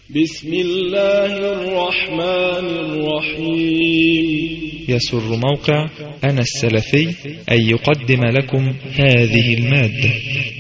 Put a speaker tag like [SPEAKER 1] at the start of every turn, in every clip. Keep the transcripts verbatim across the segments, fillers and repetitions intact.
[SPEAKER 1] بسم الله الرحمن الرحيم.
[SPEAKER 2] يسر موقع أنا السلفي أن يقدم لكم هذه المادة.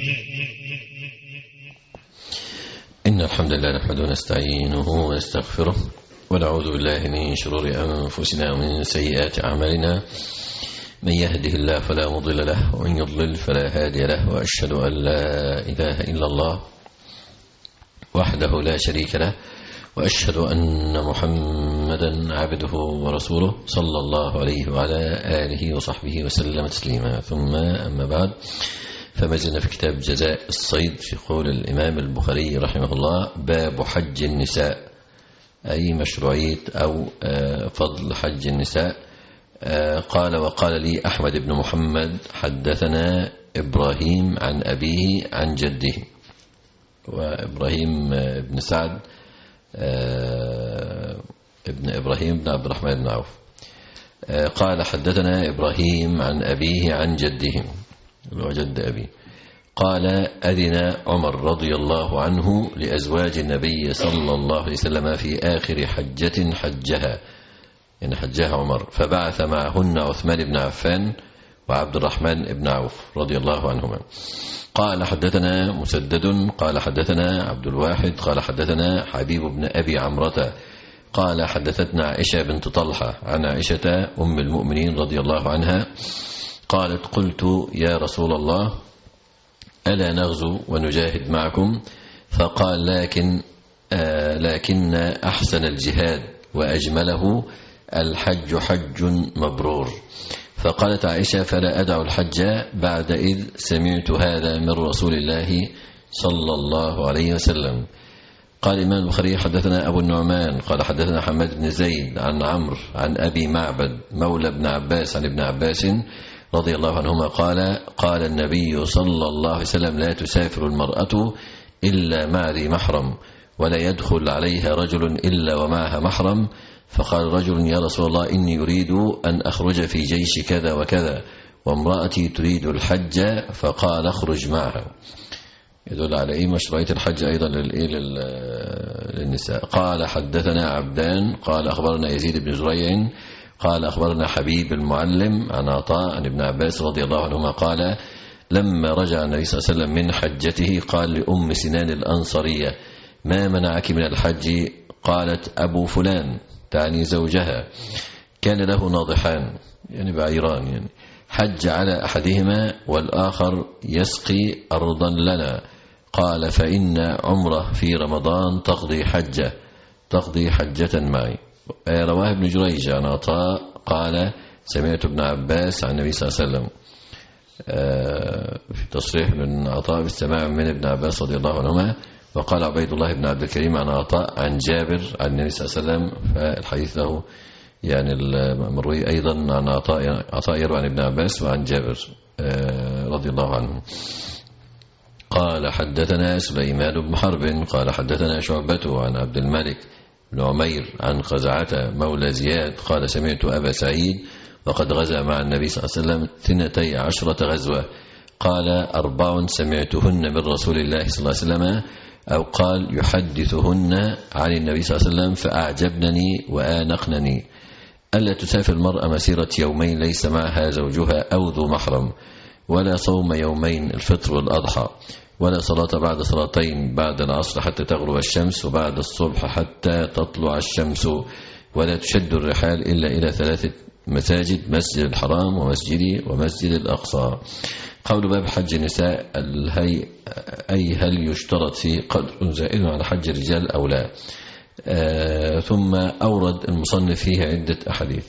[SPEAKER 3] إن الحمد لله نحمده ونستعينه ونستغفره ونعوذ بالله من شرور أنفسنا ومن سيئات أعمالنا. من يهده الله فلا مضل له ومن يضلل فلا هادي له، وأشهد أن لا إله إلا الله وحده لا شريك له، وأشهد أن محمدا عبده ورسوله صلى الله عليه وعلى آله وصحبه وسلم تسليما. ثم أما بعد، فما زلنا في كتاب جزاء الصيد في قول الإمام البخاري رحمه الله: باب حج النساء، أي مشروعية أو فضل حج النساء. قال: وقال لي أحمد بن محمد حدثنا إبراهيم عن أبيه عن جده. وإبراهيم بن سعد ابن إبراهيم بن عبد الرحمن بن عوف. قال: حدثنا إبراهيم عن أبيه عن جده وجد أبي. قال: أذن عمر رضي الله عنه لأزواج النبي صلى الله عليه وسلم في آخر حجة حجها، يعني حجها عمر، فبعث معهن عثمان بن عفان وعبد الرحمن بن عوف رضي الله عنهما. قال: حدثنا مسدد قال حدثنا عبد الواحد قال حدثنا حبيب بن أبي عمرة قال: حدثتنا عائشة بنت طلحة عن عائشة أم المؤمنين رضي الله عنها قالت: قلت: يا رسول الله، ألا نغزو ونجاهد معكم؟ فقال: لكن آه لكن أحسن الجهاد وأجمله الحج حج مبرور. فقالت عائشة: فلا أدع الحج بعد إذ سمعت هذا من رسول الله صلى الله عليه وسلم. قال الإمام البخاري: حدثنا أبو النعمان قال حدثنا حماد بن زيد عن عمرو عن أبي معبد مولى ابن عباس عن ابن عباس رضي الله عنهما قال: قال النبي صلى الله عليه وسلم: لا تسافر المرأة إلا مع ذي محرم، ولا يدخل عليها رجل إلا ومعها محرم. فقال رجل: يا رسول الله، إني أريد أن أخرج في جيش كذا وكذا، وامرأتي تريد الحج. فقال: اخرج معها. يدل على إيه؟ مشروعية الحج أيضا للنساء. قال: حدثنا عبدان قال أخبرنا يزيد بن زريع قال أخبرنا حبيب المعلم عن عطاء عن ابن عباس رضي الله عنهما قال: لما رجع النبي صلى الله عليه وسلم من حجته قال لأم سنان الأنصارية: ما منعك من الحج؟ قالت: أبو فلان، تعني زوجها، كان له ناضحان، يعني بعيران، يعني حج على أحدهما والآخر يسقي أرضا لنا. قال: فإن عمره في رمضان تقضي حجة تقضي حجة معي. رواه ابن جريج عن عطاء قال: سمعت ابن عباس عن النبي صلى الله عليه وسلم. في تصريح من عطاء بالسماع من ابن عباس رضي الله عنهما. وقال عبيد الله بن عبد الكريم عن عطاء عن جابر عن النبي صلى الله عليه وسلم. فالحديث له يعني المروي أيضا عن عطاء عطاء يروي عن ابن عباس وعن جابر رضي الله عنه. قال: حدثنا سليمان بن حرب قال حدثنا شعبة عن عبد الملك بن عمير عن خزعة مولى زياد قال: سمعت أبا سعيد وقد غزا مع النبي صلى الله عليه وسلم ثنتي عشرة غزوة. قال: أربع سمعتهن من رسول الله صلى الله عليه وسلم، أو قال يحدثهن عن النبي صلى الله عليه وسلم فأعجبنني وآنقنني: ألا تسافر المرأة مسيرة يومين ليس معها زوجها أو ذو محرم، ولا صوم يومين الفطر والأضحى، ولا صلاة بعد صلاتين بعد العصر حتى تغرب الشمس، وبعد الصبح حتى تطلع الشمس، ولا تشد الرحال إلا إلى ثلاثة مساجد: مسجد الحرام ومسجدي ومسجد الأقصى. قول باب حج النساء: الهي أي هل يشترط فيه قدر زائد على حج الرجال أو لا؟ آه ثم أورد المصنف فيه عدة أحاديث.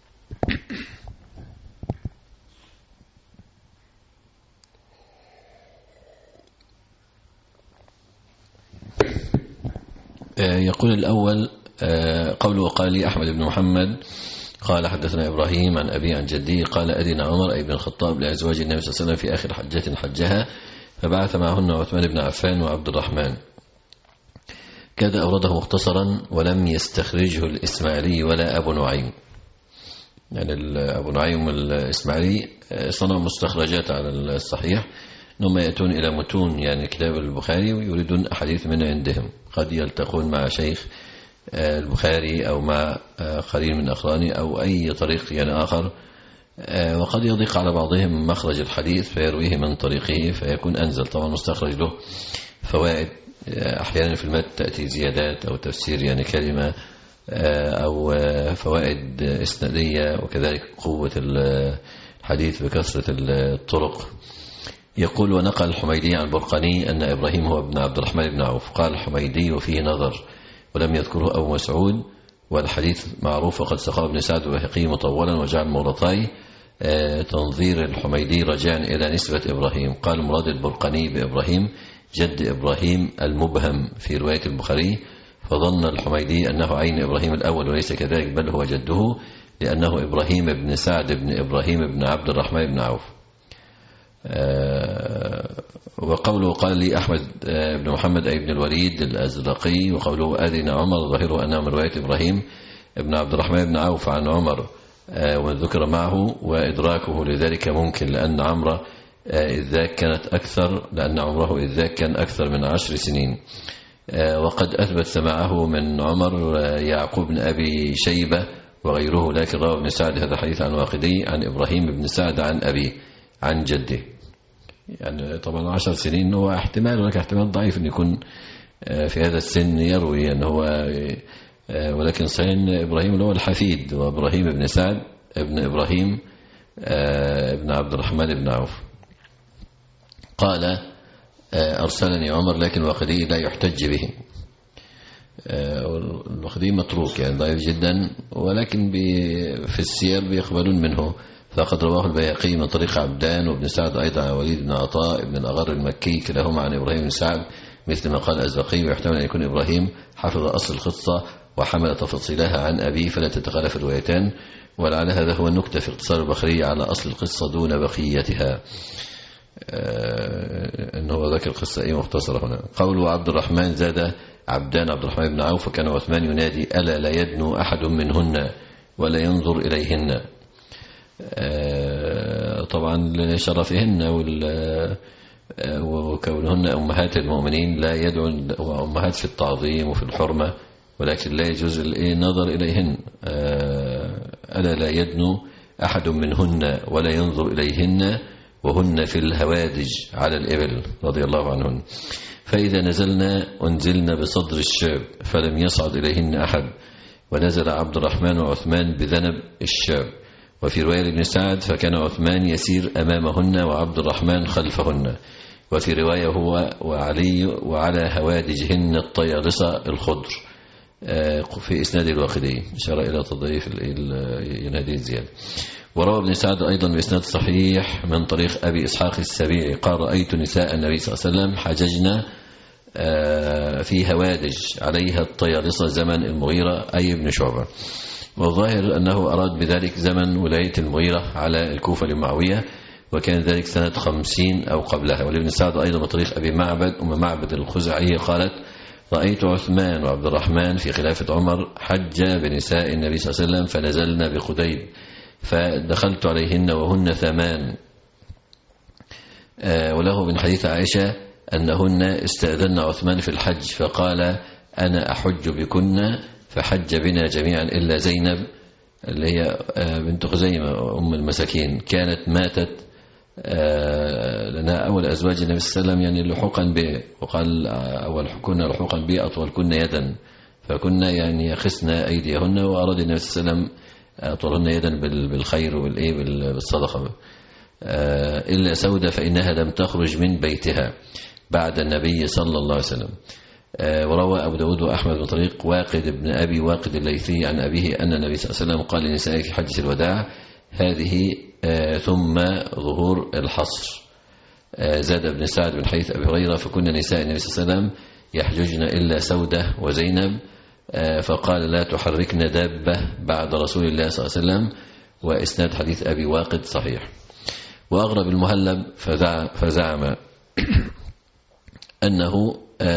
[SPEAKER 3] آه يقول الأول آه قوله: وقال لي أحمد بن محمد قال حدثنا إبراهيم عن أبي عن جدي قال: أذن عمر أي بن الخطاب لأزواج النبي صلى الله عليه وسلم في آخر حجة حجها، فبعث معهن عثمان بن عفان وعبد الرحمن. كذا أورده مختصرا ولم يستخرجه الإسماعيلي ولا أبو نعيم. يعني أبو نعيم الإسماعيلي صنع مستخرجات على الصحيح، أنهم يأتون إلى متون يعني كتاب البخاري ويريدون أحاديث من عندهم، قد يلتقون مع شيخ البخاري أو مع قرين من أقرانه أو أي طريق يعني آخر، وقد يضيق على بعضهم مخرج الحديث فيرويه من طريقه فيكون أنزل. طبعا مستخرج له فوائد، أحيانا في المتن تأتي زيادات أو تفسير يعني كلمة أو فوائد إسنادية، وكذلك قوة الحديث بكثرة الطرق. يقول: ونقل الحميدي عن البرقاني أن إبراهيم هو ابن عبد الرحمن بن عوف. قال الحميدي وفيه نظر ولم يذكره أبو مسعود، والحديث معروف وقد سقاه ابن سعد البيهقي مطولا وجعل مغلطاي. تنظير الحميدي رجاء إلى نسبة إبراهيم. قال مراد البرقاني بإبراهيم جد إبراهيم المبهم في رواية البخاري، فظن الحميدي أنه عين إبراهيم الأول وليس كذلك بل هو جده، لأنه إبراهيم بن سعد بن إبراهيم بن عبد الرحمن بن عوف. وقوله قال لي أحمد بن محمد أي بن الوليد الأزرقي، وقوله أذن عمر ظاهره أنه من رواية إبراهيم بن عبد الرحمن بن عوف عن عمر وذكر معه، وإدراكه لذلك ممكن لأن عمره إذ ذاك كانت أكثر لأن عمره إذ ذاك كان أكثر من عشر سنين. وقد أثبت سماعه من عمر يعقوب بن أبي شيبة وغيره، لكن روى ابن سعد هذا الحديث عن واقدي عن إبراهيم بن سعد عن أبي عن جده. يعني طبعا عشر سنين هو احتمال، ولكن احتمال ضعيف أن يكون في هذا السن يروي أنه هو، ولكن صحيح أن إبراهيم اللي هو الحفيد وإبراهيم بن سعد ابن إبراهيم ابن عبد الرحمن بن عوف. قال أرسلني عمر، لكن الواقدي لا يحتج به. الواقدي متروك يعني ضعيف جدا، ولكن في السير بيقبلون منه. فقد رواه البيهقي من طريق عبدان وابن سعد أيضا عن وليد بن عطاء بن الأغر المكي كلاهما عن إبراهيم بن سعد مثل ما قال الأزرقي، ويحتمل أن يكون إبراهيم حفظ أصل القصة وحمل تفاصيلها عن أبيه فلا تتخالف الروايتان، ولعل هذا هو النكتة في اختصار البخاري على أصل القصة دون بقيتها، أنه هو ذكر القصة أي مختصرة هنا. قوله عبد الرحمن زاد عبدان عبد الرحمن بن عوف، فكان عثمان ينادي: ألا لا يدنو أحد منهن ولا ينظر إليهن. طبعا لشرفهن وكونهن أمهات المؤمنين لا يدعو، وأمهات في التعظيم وفي الحرمة، ولكن لا يجوز النظر إليهن. ألا لا يدنو أحد منهن ولا ينظر إليهن وهن في الهوادج على الإبل رضي الله عنهن. فإذا نزلنا أنزلنا بصدر الشاب فلم يصعد إليهن أحد، ونزل عبد الرحمن وعثمان بذنب الشاب. وفي رواية ابن سعد فكان عثمان يسير أمامهن وعبد الرحمن خلفهن. وفي رواية هو وعلي وعلى هوادجهن الطيالصة الخضر في إسناد الواقدي، إشارة إلى تضعيف هذه الزيادة. وروى ابن سعد أيضا بإسناد صحيح من طريق أبي إسحاق السبيعي قال: رأيت نساء النبي صلى الله عليه وسلم حججنا في هوادج عليها الطيالصة زمن المغيرة أي ابن شعبة. والظاهر أنه أراد بذلك زمن ولاية المغيرة على الكوفة لمعاوية، وكان ذلك سنة خمسين أو قبلها. ولابن سعد أيضا من طريق أبي معبد أم معبد الخزاعية قالت: رأيت عثمان وعبد الرحمن في خلافة عمر حج بنساء النبي صلى الله عليه وسلم فنزلنا بخديد فدخلت عليهن وهن ثمان. وله من حديث عائشة أنهن استأذن عثمان في الحج فقال: أنا أحج بكن، فحج بنا جميعا إلا زينب اللي هي بنت خزيمة أم المساكين، كانت ماتت لنا أول أزواج النبي صلى الله عليه وسلم يعني لحوقا به، وقال أول كنا لحوقا به أطول كنا يدا، فكنا يعني يخسنا أيديهن، وأراد النبي صلى الله عليه وسلم أطولهن يدا بالخير والإيه بالصدقة. إلا سودة فإنها لم تخرج من بيتها بعد النبي صلى الله عليه وسلم. وروى أبو داود وأحمد من طريق واقد بن أبي واقد الليثي عن أبيه أن النبي صلى الله عليه وسلم قال لنسائه في حجة الوداع: هذه ثم ظهور الحصر. زاد ابن سعد من حديث أبي هريرة: فكنا نساء النبي صلى الله عليه وسلم يحججن إلا سودة وزينب، فقال: لا تحركن دابة بعد رسول الله صلى الله عليه وسلم. وإسناد حديث أبي واقد صحيح. وأغرب المهلب فزعم أنه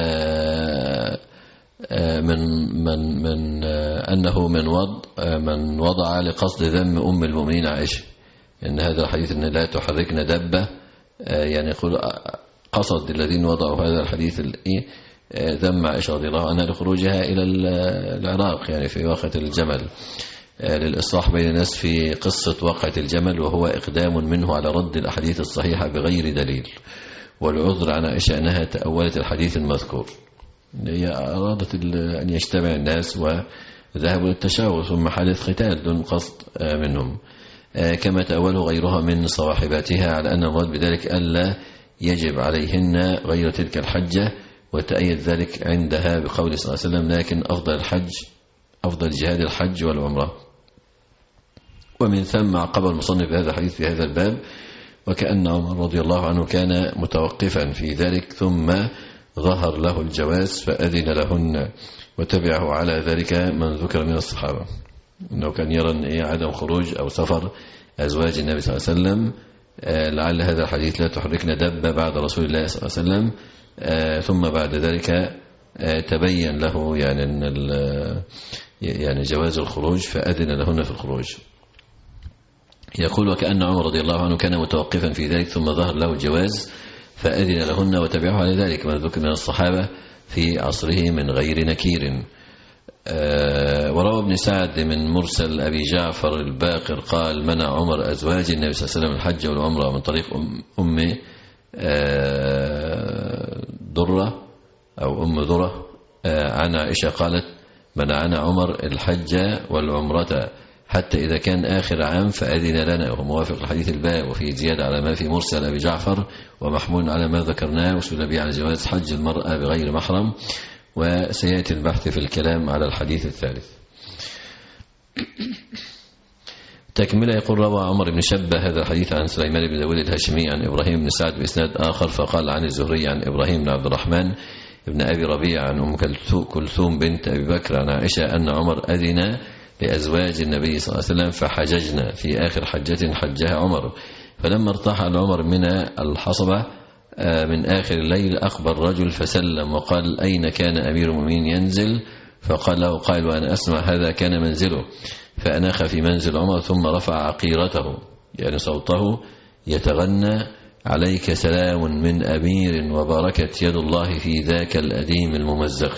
[SPEAKER 3] من من من أنه من وضع من وضع لقصد ذم أم المؤمنين عائشة، إن هذا الحديث أن لا تحركن دابة يعني يقول قصد الذين وضعوا هذا الحديث ذم عائشة رضي الله عنها لخروجها إلى العراق يعني في وقعة الجمل للإصلاح بين الناس في قصة وقعة الجمل، وهو إقدام منه على رد الأحاديث الصحيحة بغير دليل، والعذر عن عائشة أنها تأولت الحديث المذكور. هي أرادت أن يجتمع الناس وذهبوا للتشاور ثم حدث قتال دون قصد منهم، كما تأوله غيرها من صواحباتها على أن المراد بذلك ألا يجب عليهن غير تلك الحجة، وتأيد ذلك عندها بقول صلى الله عليه وسلم لكن أفضل الحج أفضل جهاد الحج والعمرة. ومن ثم عقب المصنف بهذا الحديث في هذا الباب وكأن عمر رضي الله عنه كان متوقفا في ذلك ثم ظهر له الجواز فأذن لهن، وتبعه على ذلك من ذكر من الصحابة أنه كان يرى أن عدم خروج أو سفر أزواج النبي صلى الله عليه وسلم لعل هذا الحديث لا تحركنا دبة بعد رسول الله صلى الله عليه وسلم، ثم بعد ذلك تبين له يعني أن يعني جواز الخروج فأذن لهن في الخروج. يقول وكأن عمر رضي الله عنه كان متوقفا في ذلك ثم ظهر له الجواز فأذن لهن، وتبعه على ذلك من ذكر من الصحابة في عصره من غير نكير. أه وروى ابن سعد من مرسل أبي جعفر الباقر قال منع عمر أزواج النبي صلى الله عليه وسلم الحج والعمرة من طريق أم, أم أه درة أو أم ذرة أه عن عائشة قالت منعنا عمر الحج والعمرة حتى إذا كان آخر عام فأذن لنا، وهو موافق الحديث الباء وفي زيادة على ما في مرسل أبي جعفر ومحمول على ما ذكرناه وسئل به على جواز حج المرأة بغير محرم، وسيأتي البحث في الكلام على الحديث الثالث. تكملة يقول روى عمر بن شبة هذا الحديث عن سليمان بن داود الهاشمي عن إبراهيم بن سعد بإسناد آخر فقال عن الزهري عن إبراهيم بن عبد الرحمن ابن أبي ربيع عن أم كلثوم بنت أبي بكر عن عائشة أن عمر أذن لأزواج النبي صلى الله عليه وسلم فحججنا في آخر حجة حجها عمر، فلما ارتحل عمر من الحصبة من آخر الليل أخبر رجل فسلم وقال أين كان أمير المؤمنين ينزل؟ فقال له قائل وأنا أسمع هذا كان منزله، فأناخ في منزل عمر ثم رفع عقيرته يعني صوته يتغنى عليك سلام من أمير وبركت يد الله في ذاك الأديم الممزق،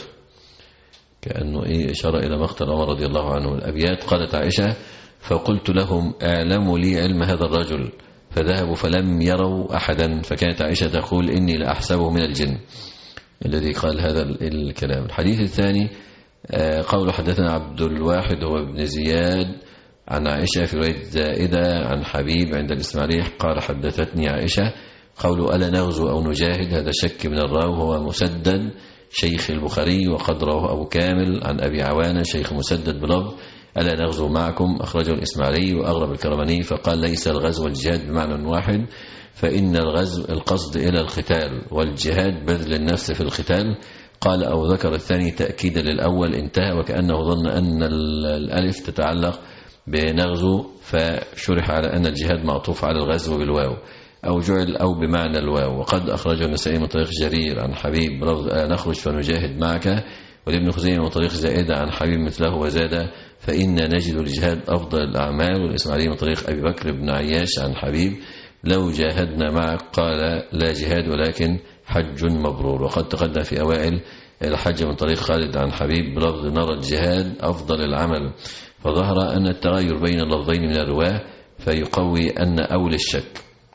[SPEAKER 3] كأنه إيه إشارة إلى مقتل عمر رضي الله عنه. الأبيات قالت عائشة فقلت لهم أعلموا لي علم هذا الرجل فذهبوا فلم يروا أحدا، فكانت عائشة تقول إني لأحسبه من الجن الذي قال هذا الكلام. الحديث الثاني قول حدثنا عبد الواحد هو ابن زياد عن عائشة في رواية زائدة عن حبيب عند الإسماعيلي قال حدثتني عائشة قول ألا نغزو أو نجاهد، هذا شك من الراو هو مسدد شيخ البخاري وقد رواه أبو كامل عن أبي عوانة شيخ مسدد بلفظ ألا نغزو معكم أخرجه الإسماعيلي وأغرب الكرماني فقال ليس الغزو والجهاد بمعنى واحد، فإن الغزو القصد إلى القتال والجهاد بذل النفس في القتال. قال أو ذكر الثاني تأكيدا للأول انتهى، وكأنه ظن أن الألف تتعلق بنغزو فشرح على أن الجهاد معطوف على الغزو بالواو أو جعل أو بمعنى الواو. وقد أخرجه النسائي من طريق جرير عن حبيب بلفظ نخرج فنجاهد معك، ولابن خزيمة من طريق زائدة عن حبيب مثله وزاد فإن نجد الجهاد أفضل الأعمال، والإسماعيلي من طريق أبي بكر بن عياش عن حبيب لو جاهدنا معك قال لا جهاد ولكن حج مبرور. وقد تقدم في أوائل الحج من طريق خالد عن حبيب بلفظ نرى الجهاد أفضل العمل، فظهر أن التغير بين اللفظين من الرواة فيقوي أن أول الشك.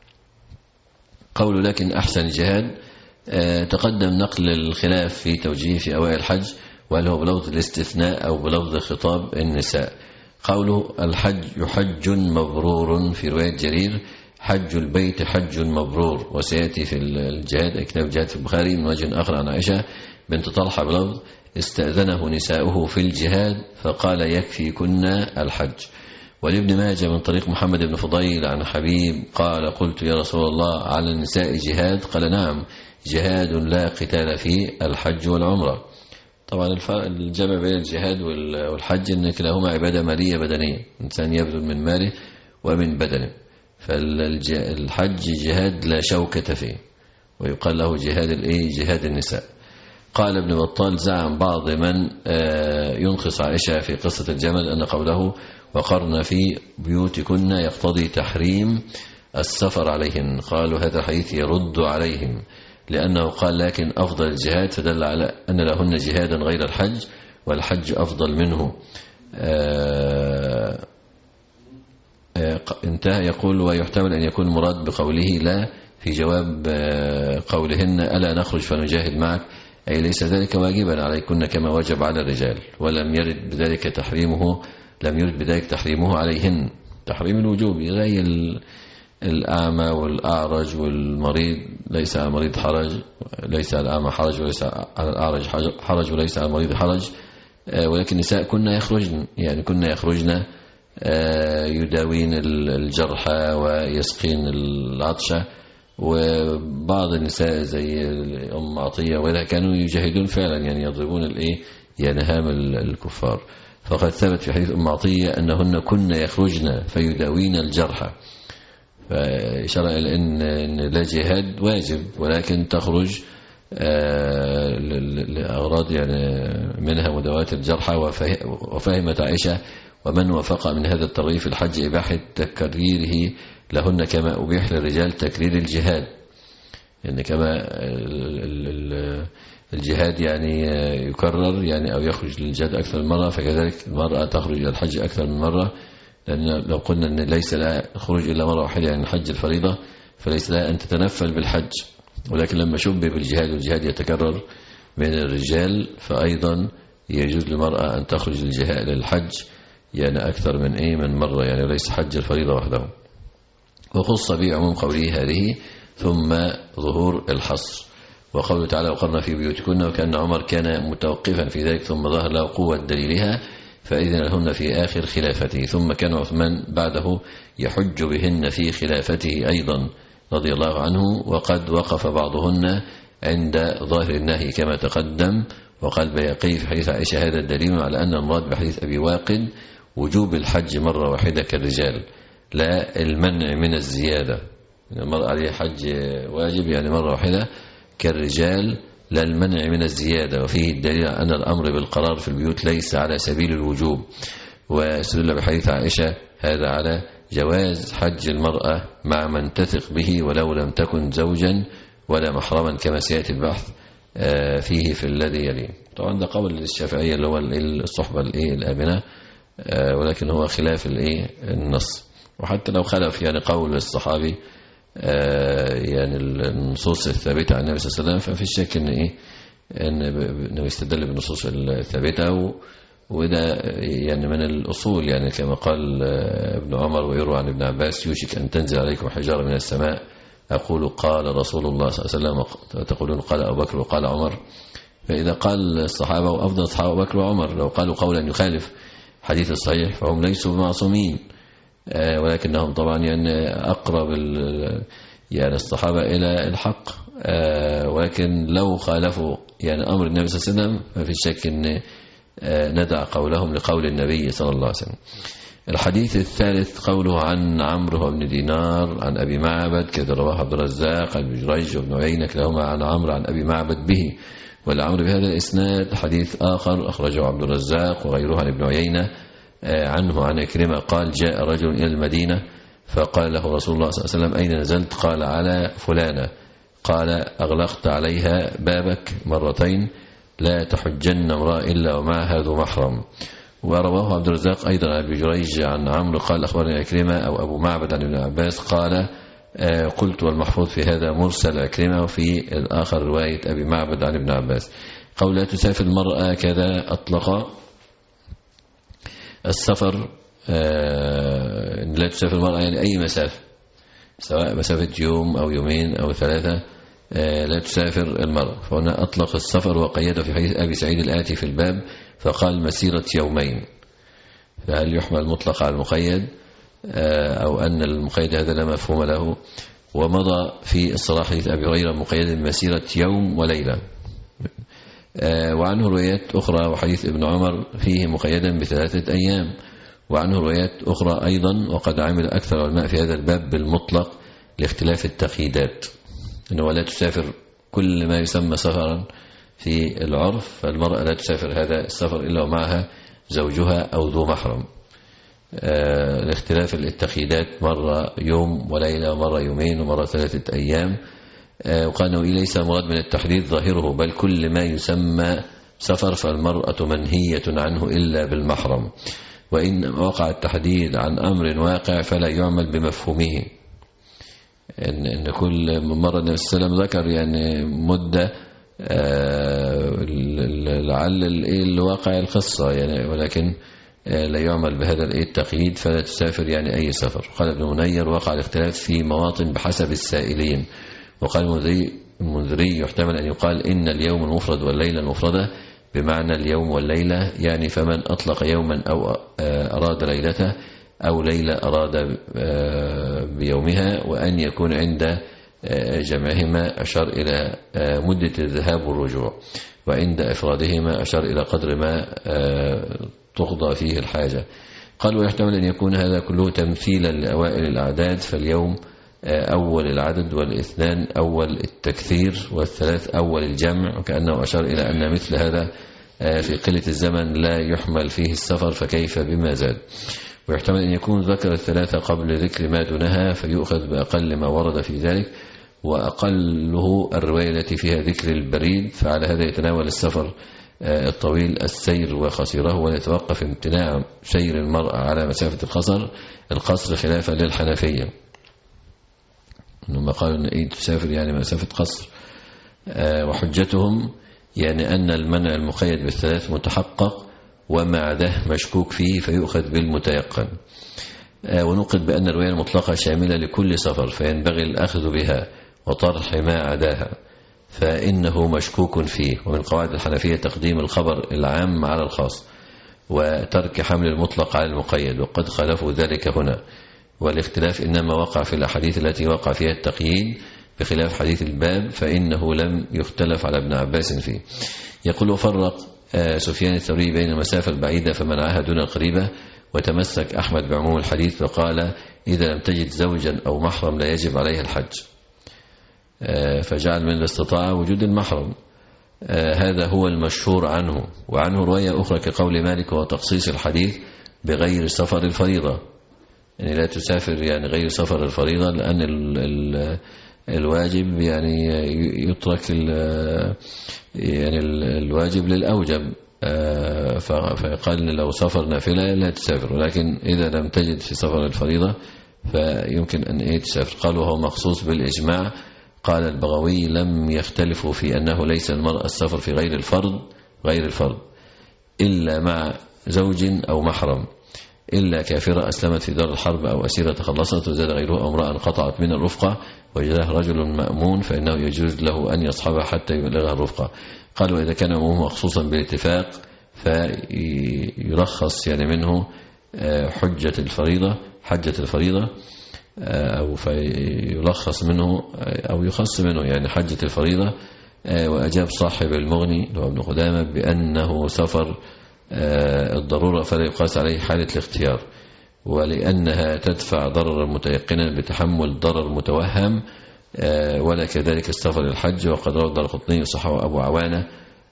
[SPEAKER 3] قول لكن أحسن الجهاد تقدم نقل الخلاف في توجيه في أوائل الحج وهل هو بلفظ الاستثناء أو بلفظ خطاب النساء. قوله الحج حج مبرور في رواية جرير حج البيت حج مبرور، وسيأتي في الجهاد كتاب الجهاد في البخاري من وجه آخر عن عائشة بنت طلحة بلفظ استأذنه نساؤه في الجهاد فقال يكفي كنا الحج. ولابن ماجه من طريق محمد بن فضيل عن حبيب قال قلت يا رسول الله على النساء جهاد؟ قال نعم جهاد لا قتال فيه الحج والعمرة. طبعا الجمع بين الجهاد والحج ان كلاهما عبادة مالية بدنية، الإنسان يبذل من ماله ومن بدنه، فالحج جهاد لا شوكة فيه ويقال له جهاد الايه جهاد النساء. قال ابن بطال زعم بعض من ينقص عائشة في قصة الجمل أن قوله وقرن في بيوتكن يقتضي تحريم السفر عليهن. قالوا هذا الحديث يرد عليهم لأنه قال لكن أفضل الجهاد، فدل على أن لهن جهادا غير الحج والحج أفضل منه. آه آه انتهى. يقول ويحتمل أن يكون المراد بقوله لا في جواب آه قولهن ألا نخرج فنجاهد معك، أي ليس ذلك واجبا عليكن كما وجب على الرجال، ولم يرد بذلك تحريمه لم يرد بذلك تحريمه عليهن تحريم الوجوب، زي الأعمى والأعرج والمريض، ليس على المريض حرج، ليس على الأعمى حرج وليس على الأعرج حرج وليس على المريض حرج. ولكن النساء كنا يخرجن، يعني كنا يخرجن يداوين الجرحى ويسقين العطشة، وبعض النساء زي أم عطية وغيرها كانوا يجاهدون فعلا، يعني يضربون الايه يعني هام الكفار. فقد ثبت في حديث أم عطية أنهن كن يخرجن فيداوين الجرحى، فإشارة إلى أن لا جهاد واجب، ولكن تخرج لأغراض يعني منها مداواة الجرحى. وفهمت عائشة ومن وفق من هذا الترغيب في الحج إباحة تكريره لهن كما أبيح للرجال تكرير الجهاد، يعني كما الجهاد يعني يكرر يعني أو يخرج للجهاد أكثر من مرة، فكذلك المرأة تخرج إلى الحج أكثر من مرة، لأن لو قلنا أن ليس لها خروج إلا مرة واحدة يعني الحج الفريضة، فليس لها أن تتنفل بالحج. ولكن لما شبه بالجهاد والجهاد يتكرر من الرجال، فأيضا يجوز للمرأة أن تخرج للجهاد للحج يعني أكثر من إيه من مرة، يعني ليس حج الفريضة وحده. وخص بعموم قوله هذه ثم ظهور الحصر، وقوله تعالى وقرنا في بيوتكن، وكأن عمر كان متوقفا في ذلك ثم ظهر له قوة دليلها فإذن لهن في آخر خلافته، ثم كان عثمان بعده يحج بهن في خلافته أيضا رضي الله عنه، وقد وقف بعضهن عند ظاهر النهي كما تقدم. وقال بيقي في حديث عائشة هذا الدليل على أن المراد بحديث أبي واقد وجوب الحج مرة واحدة كالرجال، لا المنع من الزيادة. المرأة عليه حج واجب يعني مرة واحدة كالرجال، لا المنع من الزيادة. وفيه الدليل أن الأمر بالقرار في البيوت ليس على سبيل الوجوب. واستدل بحديث عائشة هذا على جواز حج المرأة مع من تثق به ولو لم تكن زوجا ولا محرما كما سيأتي البحث فيه في الذي يليه. طبعا ده قول الشافعية اللي هو الصحبة الآمنة، ولكن هو خلاف النص. وحتى لو خلف يعني قول الصحابي يعني النصوص الثابتة عن النبي صلى الله عليه وسلم، ففي الشك ان ايه انه يستدل بالنصوص الثابتة، وده يعني من الأصول، يعني كما قال ابن عمر ويروى عن ابن عباس يوشك أن تنزل عليكم حجارة من السماء أقول قال رسول الله صلى الله عليه وسلم تقولون قال أبو بكر وقال عمر. فإذا قال الصحابة وأفضل الصحابة أبو بكر وعمر لو قالوا قولا يخالف حديث الصحيح فهم ليسوا معصومين، ولكنهم طبعا يعني أقرب يعني الصحابة إلى الحق، ولكن لو خالفوا يعني أمر النبي صلى الله عليه وسلم ففي الشك أن ندع قولهم لقول النبي صلى الله عليه وسلم. الحديث الثالث قوله عن عمرو بن دينار عن أبي معبد كذا رواه عبد الرزاق عن جريج وابن عيينة كلاهما عن عمرو عن أبي معبد به، والعمرو بهذا الإسناد حديث آخر أخرجه عبد الرزاق وغيره عن ابن عيينة عنه عن كريمة قال جاء رجل إلى المدينة فقال له رسول الله صلى الله عليه وسلم أين نزلت؟ قال على فلانة. قال أغلقت عليها بابك مرتين لا تحجن امرأة إلا ومعها ذو محرم. ورواه عبد الرزاق أيضا عن أبي جريج عن عمرو قال أخبرني عكرمة أو أبو معبد عن ابن عباس قال قلت والمحفوظ في هذا مرسل عكرمة، وفي الآخر رواية أبي معبد عن ابن عباس. قول لا تسافر المرأة كذا أطلق السفر، لا تسافر المرأة يعني أي مسافة سواء مسافة يوم أو يومين أو ثلاثة لا تسافر المرأة. فهنا أطلق السفر وقيده في حديث أبي سعيد الآتي في الباب فقال مسيرة يومين، فهل يحمل مطلق على المقيد أو أن المقيد هذا لا مفهوم له؟ ومضى في الصلاح حديث أبي هريرة مقيدا مسيرة يوم وليلة. وعنه روايات أخرى وحديث ابن عمر فيه مقيدا بثلاثة أيام، وعنه روايات أخرى أيضا. وقد عمل أكثر العلماء في هذا الباب بالمطلق لاختلاف التقييدات، أنه لا تسافر كل ما يسمى سفرا في العرف، فالمرأة لا تسافر هذا السفر إلا ومعها زوجها أو ذو محرم. الاختلاف التقييدات مرة يوم وليلة ومرة يومين ومرة ثلاثة أيام. وقال أنه ليس مراد من التحديد ظاهره، بل كل ما يسمى سفر فالمرأة منهية عنه إلا بالمحرم، وإن وقع التحديد عن أمر واقع فلا يعمل بمفهومه. إن, إن كل مرة النبي صلى الله عليه وسلم ذكر يعني مدة لعل الواقع القصة يعني، ولكن لا يعمل بهذا التقييد فلا تسافر يعني أي سفر. قال ابن منير وقع الاختلاف في مواطن بحسب السائلين. وقال المنذري, المنذري يحتمل أن يقال إن اليوم المفرد والليلة المفردة بمعنى اليوم والليلة، يعني فمن أطلق يوما أو أراد ليلته أو ليلة أراد بيومها، وأن يكون عند جمعهما أشار إلى مدة الذهاب والرجوع، وعند إفرادهما أشار إلى قدر ما تقضى فيه الحاجة. قال ويحتمل أن يكون هذا كله تمثيلا لأوائل الأعداد، فاليوم أول العدد، والاثنان أول التكثير، والثلاث أول الجمع، وكأنه أشار إلى أن مثل هذا في قلة الزمن لا يحمل فيه السفر، فكيف بما زاد. ويحتمل أن يكون ذكر الثلاثة قبل ذكر ما دونها فيؤخذ بأقل ما ورد في ذلك، وأقله الرواية التي فيها ذكر البريد، فعلى هذا يتناول السفر الطويل السير وخسيره، ويتوقف امتناع سير المرأة على مسافة القصر القصر خلافا للحنفية، إنهم قالوا أن إيه تسافر يعني مسافة قصر. وحجتهم يعني أن المنع المقيد بالثلاث متحقق وما عداه مشكوك فيه فيؤخذ بالمتيقن. ونقد بأن الرواية المطلقة شاملة لكل سفر، فينبغي الأخذ بها وطرح ما عداها فإنه مشكوك فيه. ومن قواعد الحنفية تقديم الخبر العام على الخاص، وترك حمل المطلق على المقيد، وقد خالفوا ذلك هنا. والاختلاف إنما وقع في الأحاديث التي وقع فيها التقييد، بخلاف حديث الباب فإنه لم يختلف على ابن عباس فيه. يقول وفرق سفيان الثوري بين المسافة البعيدة فمنعها دون القريبة، وتمسك أحمد بعموم الحديث وقال إذا لم تجد زوجا أو محرم لا يجب عليه الحج، فجعل من الاستطاعة وجود المحرم. هذا هو المشهور عنه. وعنه رواية أخرى كقول مالك وتخصيص الحديث بغير سفر الفريضة، يعني لا تسافر يعني غير سفر الفريضة، لأن ال ال الواجب يعني يترك ال يعني الواجب للأوجب، فقال لو سفر نافلة لا تسافر، ولكن إذا لم تجد في سفر الفريضة فيمكن أن إيه تسافر. قال وهو مخصوص بالإجماع. قال البغوي لم يختلفوا في أنه ليس المرأة السفر في غير الفرض غير الفرض إلا مع زوج أو محرم، إلا كافرة أسلمت في دار الحرب أو أسيرة تخلصت، وزاد غيره امرأة انقطعت من الرفقة وجدها رجل مأمون فإنه يجوز له أن يصحبها حتى يبلغها الرفقة. قال وإذا كان أمومه مخصوصا بالاتفاق فيرخص يعني منه حجة الفريضة حجة الفريضة أو فيلخص منه أو يخص منه يعني حجة الفريضة. وأجاب صاحب المغني هو ابن قدامة بأنه سفر الضرورة فلا يقاس عليه حالة الاختيار، ولأنها تدفع ضررا متيقنا بتحمل ضرر متوهم، ولا كذلك السفر الحج. وقد روى الدارقطني وصححه أبو عوانة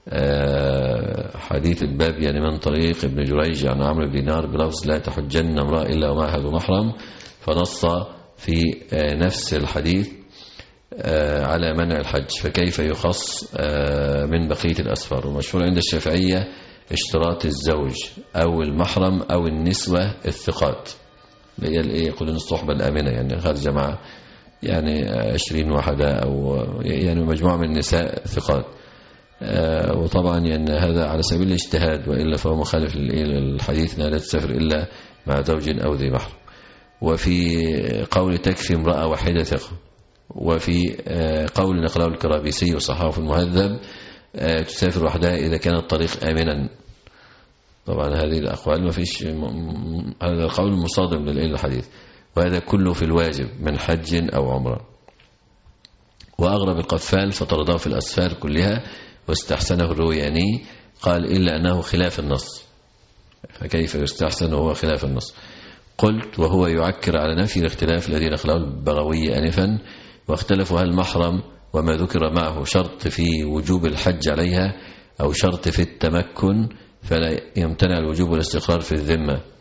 [SPEAKER 3] حديث الباب يعني من طريق ابن جريج عن عمرو بن دينار بلفظ لا تحجن امرأة إلا ومعها ذو محرم، فنص في نفس الحديث على منع الحج، فكيف يخص من بقية الأسفار. ومشهور عند الشافعية اشتراط الزوج أو المحرم أو النسوة الثقات، اللي هي الايه يقولون الصحبة الآمنة، يعني خارج جماعة يعني عشرين واحدة أو يعني مجموعة من النساء ثقات. وطبعا يعني هذا على سبيل الاجتهاد، وإلا فهو مخالف للحديث لا تسافر إلا مع زوج أو ذي محرم. وفي قول تكفي امرأة واحدة ثقة. وفي قول نقله الكرابيسي وصححه في المهذب تسافر وحدها إذا كان الطريق آمنا. طبعا هذه الأقوال ما فيش هذا القول مصادم للحديث، وهذا كله في الواجب من حج أو عمره. وأغرب القفال فطرده في الأسفار كلها واستحسنه الروياني، قال إلا أنه خلاف النص. فكيف يستحسن وهو خلاف النص؟ قلت وهو يعكر على نفي الاختلاف الذي نقله البغوي آنفا، واختلفوا هل المحرم وما ذكر معه شرط في وجوب الحج عليها أو شرط في التمكن، فلا يمتنع الوجوب والاستقرار في الذمة.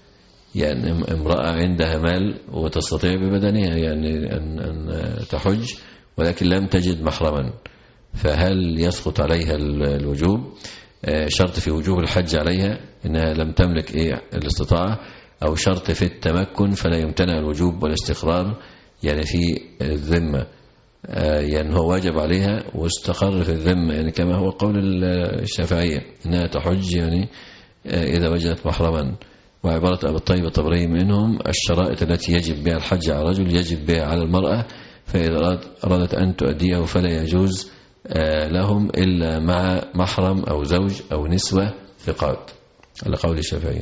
[SPEAKER 3] يعني امرأة عندها مال وتستطيع ببدنها يعني أن, أن تحج ولكن لم تجد محرما، فهل يسقط عليها الوجوب؟ شرط في وجوب الحج عليها إنها لم تملك إيه الاستطاعة، أو شرط في التمكن فلا يمتنع الوجوب والاستقرار يعني في الذمة، يعني هو واجب عليها واستقر في الذمة، يعني كما هو قول الشافعية إنها تحج يعني إذا وجدت محرما. وعبارة أبي الطيب الطبري منهم: الشرائط التي يجب بها الحج على الرجل يجب بها على المرأة، فإذا أرادت أن تؤديه فلا يجوز لهم إلا مع محرم أو زوج أو نسوة ثقات، على قول الشافعي.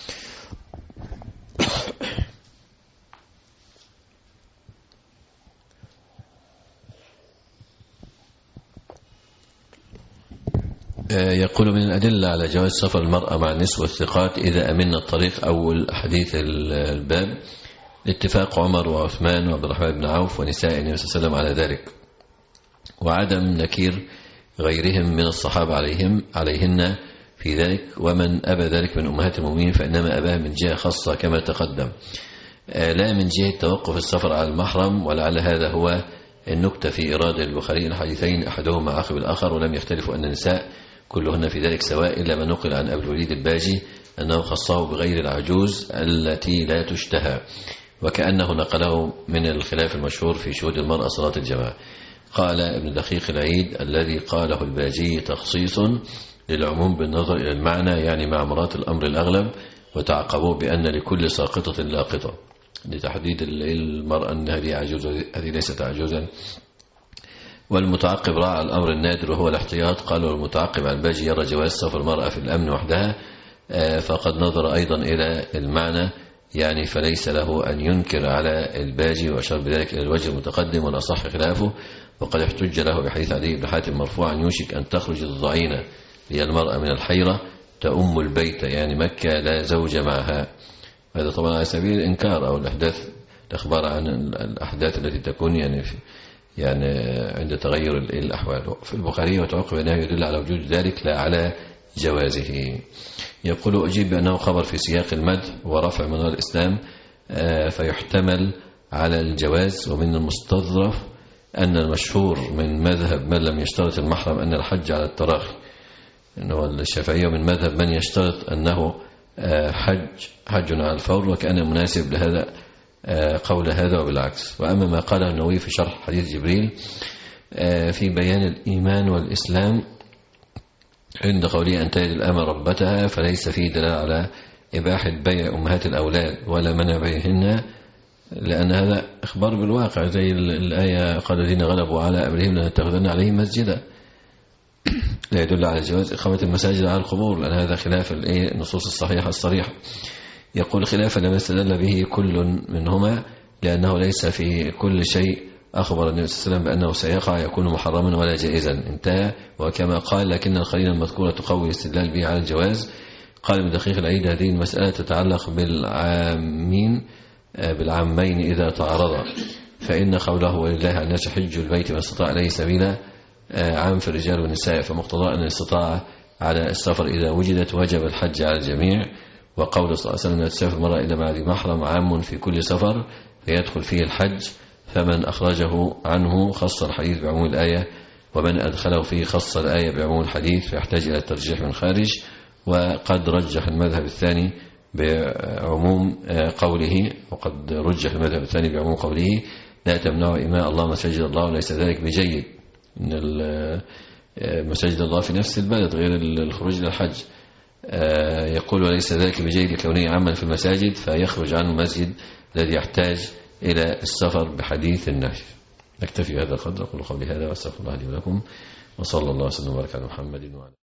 [SPEAKER 3] يقول: من الأدلة على جواز سفر المرأة مع النسوة الثقات إذا أمن الطريق. أول حديث الباب اتفاق عمر وعثمان وعبد الرحمن بن عوف ونساء النبي صلى الله عليه وسلم على ذلك، وعدم نكير غيرهم من الصحابة عليهم عليهن في ذلك، ومن أبى ذلك من أمهات المؤمنين فإنما أباه من جهة خاصة كما تقدم، لا من جهة توقف السفر على المحرم. ولعل هذا هو النكتة في إرادة البخاري الحديثين أحدهما عقب الآخر، ولم يختلفوا أن النساء كلهن في ذلك سواء، إلا ما نقل عن أبي الوليد الباجي أنه خصه بغير العجوز التي لا تشتهى، وكأنه نقله من الخلاف المشهور في شهود المرأة صلاة الجماعة. قال ابن دقيق العيد: الذي قاله الباجي تخصيص للعموم بالنظر إلى المعنى، يعني مع مرات الأمر الأغلب، وتعقبوا بأن لكل ساقطة لاقطة، لتحديد المرأة أن هذه عجوز هذه ليست عجوزا. والمتعقب راعى الأمر النادر وهو الاحتياط. قالوا: المتعقب عن الباجي يرى جواز سفر المرأة في الأمن وحدها، فقد نظر أيضا إلى المعنى يعني فليس له أن ينكر على الباجي، وأشار بذلك إلى الوجه المتقدم والأصح خلافه. وقد احتج له بحديث عدي بن حاتم مرفوعا: يوشك أن تخرج الضعينة هي المرأة من الحيرة تؤم البيت، يعني مكة لا زوج معها. هذا طبعا على سبيل الإنكار أو الأحداث، الإخبار عن الأحداث التي تكون يعني في يعني عند تغير الأحوال. في البخاري وتعقب أنه يدل على وجود ذلك لا على جوازه. يقول: أجيب بأنه خبر في سياق المدح ورفع منار الإسلام، فيحتمل على الجواز. ومن المستظرف أن المشهور من مذهب من لم يشترط المحرم أن الحج على التراخي، إنه الشافعية من مذهب من يشترط أنه حج حج على الفور، وكان مناسب لهذا قول هذا وبالعكس. وأما ما قاله النووي في شرح حديث جبريل في بيان الإيمان والإسلام عند قوله أن تلد الأمة ربتها، فليس فيه دلالة على إباحة بيع أمهات الأولاد ولا منع بيعهن، لأن هذا إخبار بالواقع، زي الآية: قال الذين غلبوا على أمرهم لنتخذن عليهم مسجدا، لا يدل على جواز إقامة المساجد على القبور، لأن هذا خلاف النصوص الصحيحة الصريحة. يقول: خلافا لما استدل به كل منهما، لأنه ليس في كل شيء أخبر النبي صلى الله عليه وسلم بأنه سيقع يكون محرما ولا جائزا، انتهى. وكما قال: لكن القرينة المذكورة تقوي الاستدلال به على الجواز. قال ابن دقيق العيد: هذه المسألة تتعلق بالعامين بالعامين إذا تعارضا، فإن قوله: ولله على الناس حج البيت من استطاع إليه سبيلا عام في الرجال والنساء، فمقتضى أن الاستطاعة على السفر إذا وجدت وجب الحج على الجميع. وقول صلى الله عليه وسلم: لا تسافر المرأة إلا مع ذي محرم عام في كل سفر فيدخل فيه الحج، فمن أخرجه عنه خص الحديث بعموم الآية، ومن أدخله فيه خص الآية بعموم الحديث، فيحتاج إلى الترجيح من خارج. وقد رجح المذهب الثاني بعموم قوله وقد رجح المذهب الثاني بعموم قوله: لا تمنعوا إماء الله مساجد الله، وليس ذلك بجيد، إن مساجد الله في نفس البلد غير الخروج للحج. يقول: وليس ذلك بجيد لكونه عاما في المساجد فيخرج عنه المسجد الذي يحتاج إلى السفر بحديث النهي. نكتفي هذا القدر. أقول قولي هذا وأستغفر الله لي ولكم، وصلى الله وسلم وبارك على محمد وعلى